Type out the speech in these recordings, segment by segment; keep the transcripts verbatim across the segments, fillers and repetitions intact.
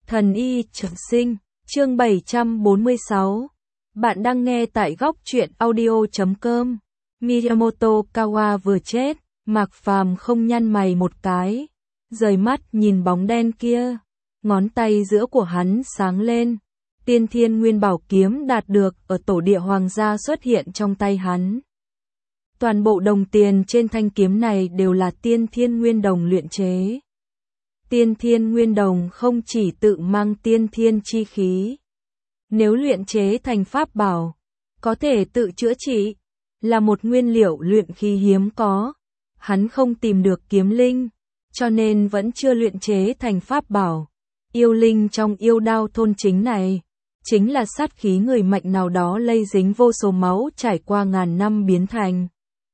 Thần y trường sinh, chương bảy trăm bốn mươi sáu. Bạn đang nghe tại góc truyện audio chấm com. Miyamoto Kawa vừa chết, Mạc Phàm không nhăn mày một cái, rời mắt nhìn bóng đen kia, ngón tay giữa của hắn sáng lên, Tiên Thiên Nguyên Bảo kiếm đạt được ở tổ địa hoàng gia xuất hiện trong tay hắn. Toàn bộ đồng tiền trên thanh kiếm này đều là Tiên Thiên Nguyên Đồng luyện chế. Tiên Thiên Nguyên Đồng không chỉ tự mang tiên thiên chi khí, nếu luyện chế thành pháp bảo, có thể tự chữa trị, là một nguyên liệu luyện khí hiếm có. Hắn không tìm được kiếm linh, cho nên vẫn chưa luyện chế thành pháp bảo. Yêu linh trong yêu đao thôn chính này, chính là sát khí người mạnh nào đó lây dính vô số máu trải qua ngàn năm biến thành.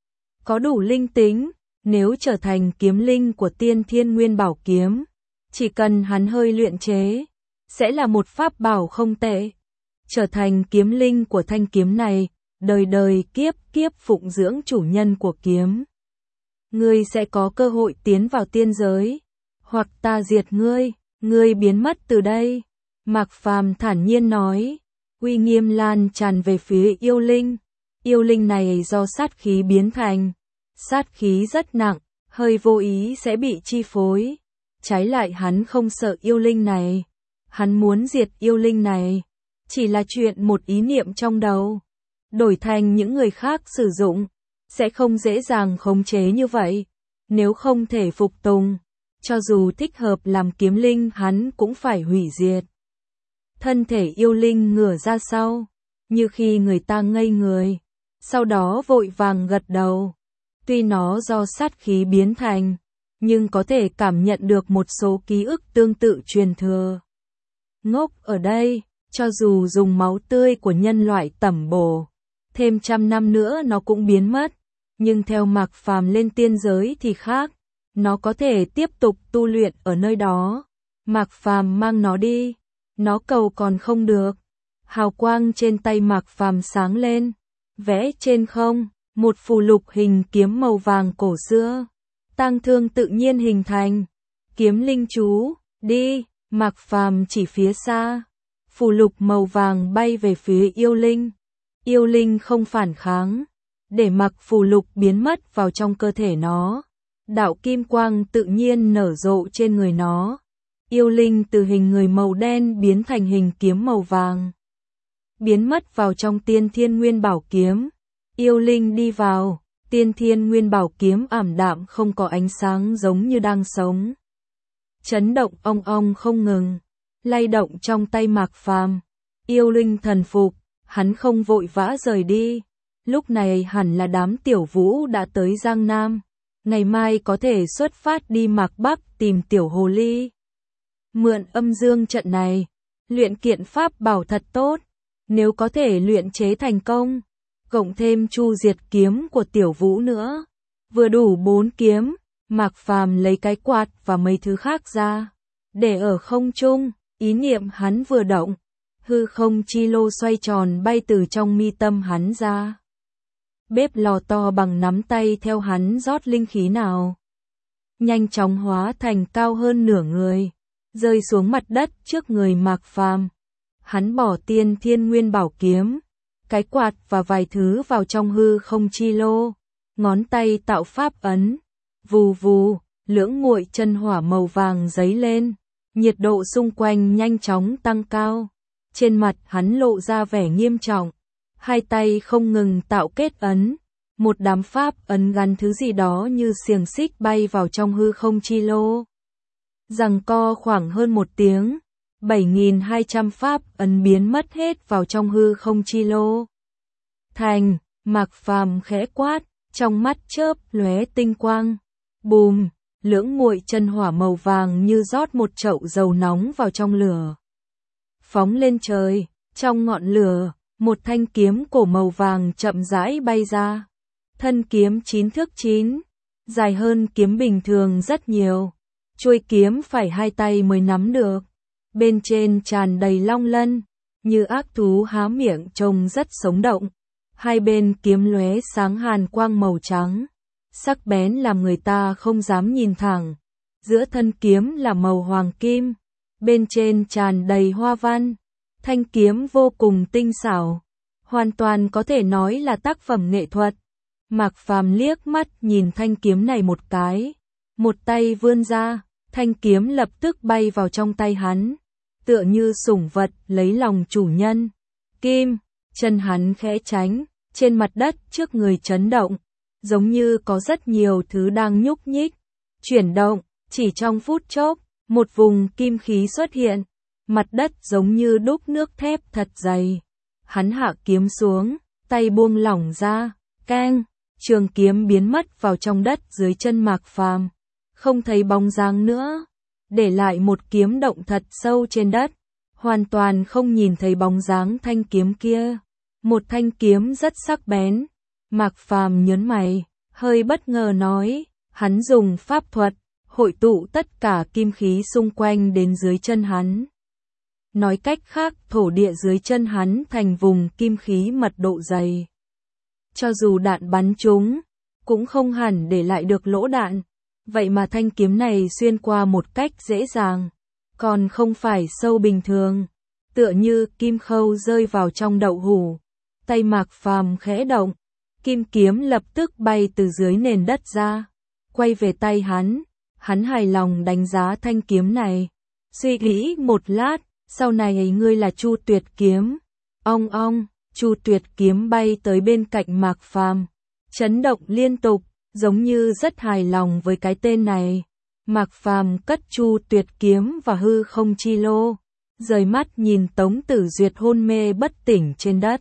Có đủ linh tính, nếu trở thành kiếm linh của Tiên Thiên Nguyên Bảo kiếm, chỉ cần hắn hơi luyện chế, sẽ là một pháp bảo không tệ. Trở thành kiếm linh của thanh kiếm này, đời đời kiếp kiếp phụng dưỡng chủ nhân của kiếm. Ngươi sẽ có cơ hội tiến vào tiên giới, hoặc ta diệt ngươi, ngươi biến mất từ đây. Mạc Phàm thản nhiên nói, uy nghiêm lan tràn về phía yêu linh. Yêu linh này do sát khí biến thành, sát khí rất nặng, hơi vô ý sẽ bị chi phối. Trái lại hắn không sợ yêu linh này, hắn muốn diệt yêu linh này, chỉ là chuyện một ý niệm trong đầu. Đổi thành những người khác sử dụng, sẽ không dễ dàng khống chế như vậy. Nếu không thể phục tùng, cho dù thích hợp làm kiếm linh hắn cũng phải hủy diệt. Thân thể yêu linh ngửa ra sau, như khi người ta ngây người, sau đó vội vàng gật đầu. Tuy nó do sát khí biến thành, nhưng có thể cảm nhận được một số ký ức tương tự truyền thừa. Ngốc ở đây, cho dù dùng máu tươi của nhân loại tẩm bổ, thêm trăm năm nữa nó cũng biến mất. Nhưng theo Mạc Phàm lên tiên giới thì khác, nó có thể tiếp tục tu luyện ở nơi đó. Mạc Phàm mang nó đi, nó cầu còn không được. Hào quang trên tay Mạc Phàm sáng lên, vẽ trên không, một phù lục hình kiếm màu vàng cổ xưa. Tang thương tự nhiên hình thành, kiếm linh chú, đi. Mạc Phàm chỉ phía xa, phù lục màu vàng bay về phía yêu linh. Yêu linh không phản kháng, để mặc phù lục biến mất vào trong cơ thể nó. Đạo kim quang tự nhiên nở rộ trên người nó. Yêu linh từ hình người màu đen biến thành hình kiếm màu vàng, biến mất vào trong Tiên Thiên Nguyên Bảo kiếm. Yêu linh đi vào, Tiên Thiên Nguyên Bảo kiếm ảm đạm không có ánh sáng giống như đang sống. Chấn động ong ong không ngừng, lay động trong tay Mạc Phàm. Yêu linh thần phục, hắn không vội vã rời đi. Lúc này hẳn là đám Tiểu Vũ đã tới Giang Nam, ngày mai có thể xuất phát đi Mạc Bắc tìm Tiểu Hồ Ly. Mượn âm dương trận này, luyện kiện pháp bảo thật tốt, nếu có thể luyện chế thành công, cộng thêm Chu Diệt kiếm của Tiểu Vũ nữa, vừa đủ bốn kiếm. Mạc Phàm lấy cái quạt và mấy thứ khác ra, để ở không trung, ý niệm hắn vừa động, hư không chi lô xoay tròn bay từ trong mi tâm hắn ra. Bếp lò to bằng nắm tay theo hắn rót linh khí nào, nhanh chóng hóa thành cao hơn nửa người, rơi xuống mặt đất trước người Mạc Phàm. Hắn bỏ Tiên Thiên Nguyên Bảo kiếm, cái quạt và vài thứ vào trong hư không chi lô, ngón tay tạo pháp ấn, vù vù, lưỡng nguội chân hỏa màu vàng dấy lên, nhiệt độ xung quanh nhanh chóng tăng cao. Trên mặt hắn lộ ra vẻ nghiêm trọng, hai tay không ngừng tạo kết ấn, một đám pháp ấn gắn thứ gì đó như xiềng xích bay vào trong hư không chi lô. Giằng co khoảng hơn một tiếng, bảy nghìn hai trăm pháp ấn biến mất hết vào trong hư không chi lô. Thành, Mạc Phàm khẽ quát, trong mắt chớp lóe tinh quang. Bùm, lưỡng nguội chân hỏa màu vàng như rót một chậu dầu nóng vào trong lửa. Phóng lên trời, trong ngọn lửa, một thanh kiếm cổ màu vàng chậm rãi bay ra. Thân kiếm chín thước chín, dài hơn kiếm bình thường rất nhiều. Chuôi kiếm phải hai tay mới nắm được. Bên trên tràn đầy long lân, như ác thú há miệng trông rất sống động. Hai bên kiếm lóe sáng hàn quang màu trắng, sắc bén làm người ta không dám nhìn thẳng. Giữa thân kiếm là màu hoàng kim, bên trên tràn đầy hoa văn, thanh kiếm vô cùng tinh xảo, hoàn toàn có thể nói là tác phẩm nghệ thuật. Mạc Phàm liếc mắt nhìn thanh kiếm này một cái, một tay vươn ra, thanh kiếm lập tức bay vào trong tay hắn, tựa như sủng vật lấy lòng chủ nhân. Kim, chân hắn khẽ tránh, trên mặt đất trước người chấn động, giống như có rất nhiều thứ đang nhúc nhích, chuyển động, chỉ trong phút chốc, một vùng kim khí xuất hiện, mặt đất giống như đúc nước thép thật dày. Hắn hạ kiếm xuống, tay buông lỏng ra, keng, trường kiếm biến mất vào trong đất dưới chân Mạc Phàm, không thấy bóng dáng nữa, để lại một kiếm động thật sâu trên đất, hoàn toàn không nhìn thấy bóng dáng thanh kiếm kia. Một thanh kiếm rất sắc bén. Mạc Phàm nhớn mày, hơi bất ngờ nói, hắn dùng pháp thuật, hội tụ tất cả kim khí xung quanh đến dưới chân hắn. Nói cách khác, thổ địa dưới chân hắn thành vùng kim khí mật độ dày. Cho dù đạn bắn trúng, cũng không hẳn để lại được lỗ đạn. Vậy mà thanh kiếm này xuyên qua một cách dễ dàng, còn không phải sâu bình thường, tựa như kim khâu rơi vào trong đậu hũ. Tay Mạc Phàm khẽ động, kim kiếm lập tức bay từ dưới nền đất ra, quay về tay hắn. Hắn hài lòng đánh giá thanh kiếm này, suy nghĩ một lát, sau này ngươi là Chu Tuyệt kiếm. Ong ong, Chu Tuyệt kiếm bay tới bên cạnh Mạc Phàm, chấn động liên tục, giống như rất hài lòng với cái tên này. Mạc Phàm cất Chu Tuyệt kiếm vào hư không chi lô, rời mắt nhìn Tống Tử Duyệt hôn mê bất tỉnh trên đất.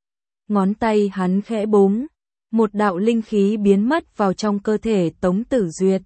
Ngón tay hắn khẽ búng, một đạo linh khí biến mất vào trong cơ thể Tống Tử Duyệt.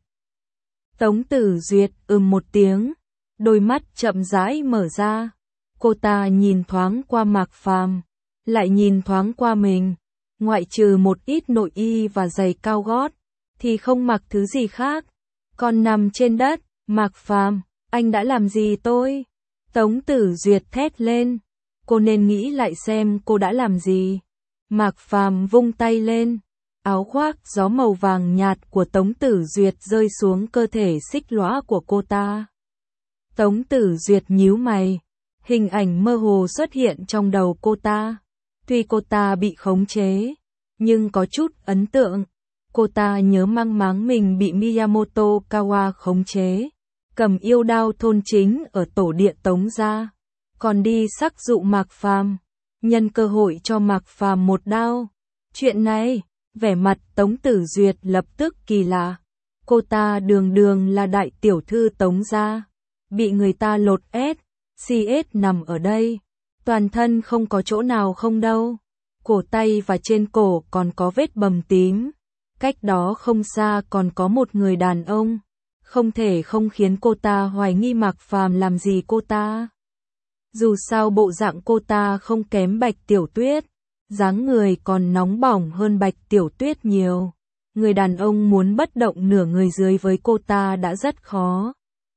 Tống Tử Duyệt ừm một tiếng, đôi mắt chậm rãi mở ra. Cô ta nhìn thoáng qua Mạc Phàm, lại nhìn thoáng qua mình, ngoại trừ một ít nội y và giày cao gót, thì không mặc thứ gì khác. Còn nằm trên đất, Mạc Phàm, anh đã làm gì tôi? Tống Tử Duyệt thét lên, cô nên nghĩ lại xem cô đã làm gì. Mạc Phàm vung tay lên, áo khoác gió màu vàng nhạt của Tống Tử Duyệt rơi xuống cơ thể xích lõa của cô ta. Tống Tử Duyệt nhíu mày, hình ảnh mơ hồ xuất hiện trong đầu cô ta. Tuy cô ta bị khống chế, nhưng có chút ấn tượng. Cô ta nhớ mang máng mình bị Miyamoto Kawa khống chế, cầm yêu đao thôn chính ở tổ địa Tống gia, còn đi sắc dụ Mạc Phàm, nhân cơ hội cho Mạc Phàm một đao. Chuyện này, vẻ mặt Tống Tử Duyệt lập tức kỳ lạ. Cô ta đường đường là đại tiểu thư Tống gia, bị người ta lột ép, xê ét nằm ở đây, toàn thân không có chỗ nào không đâu. Cổ tay và trên cổ còn có vết bầm tím. Cách đó không xa còn có một người đàn ông, không thể không khiến cô ta hoài nghi Mạc Phàm làm gì cô ta. Dù sao bộ dạng cô ta không kém Bạch Tiểu Tuyết, dáng người còn nóng bỏng hơn Bạch Tiểu Tuyết nhiều. Người đàn ông muốn bất động nửa người dưới với cô ta đã rất khó.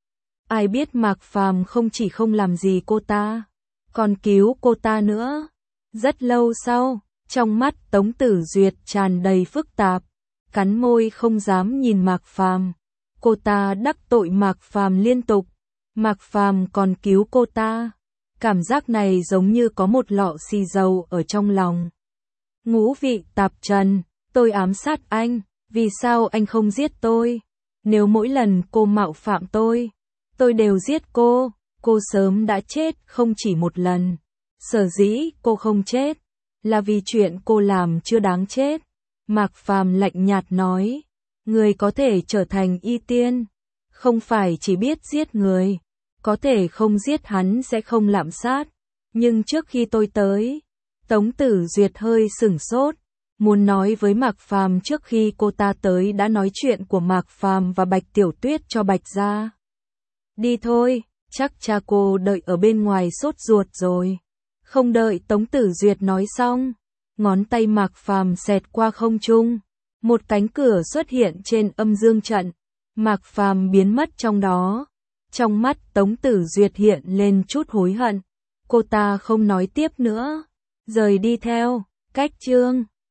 Ai biết Mạc Phàm không chỉ không làm gì cô ta, còn cứu cô ta nữa. Rất lâu sau, trong mắt Tống Tử Duyệt tràn đầy phức tạp, cắn môi không dám nhìn Mạc Phàm. Cô ta đắc tội Mạc Phàm liên tục, Mạc Phàm còn cứu cô ta. Cảm giác này giống như có một lọ xì dầu ở trong lòng. Ngũ vị tạp trần, tôi ám sát anh, vì sao anh không giết tôi? Nếu mỗi lần cô mạo phạm tôi, tôi đều giết cô, cô sớm đã chết không chỉ một lần. Sở dĩ cô không chết, là vì chuyện cô làm chưa đáng chết. Mạc Phàm lạnh nhạt nói, người có thể trở thành y tiên, không phải chỉ biết giết người, có thể không giết hắn sẽ không lạm sát. Nhưng trước khi tôi tới, Tống Tử Duyệt hơi sửng sốt, muốn nói với Mạc Phàm trước khi cô ta tới đã nói chuyện của Mạc Phàm và Bạch Tiểu Tuyết cho Bạch gia. Đi thôi, chắc cha cô đợi ở bên ngoài sốt ruột rồi. Không đợi Tống Tử Duyệt nói xong, ngón tay Mạc Phàm xẹt qua không trung, một cánh cửa xuất hiện trên âm dương trận, Mạc Phàm biến mất trong đó. Trong mắt Tống Tử Duyệt hiện lên chút hối hận, cô ta không nói tiếp nữa, rời đi theo cách chương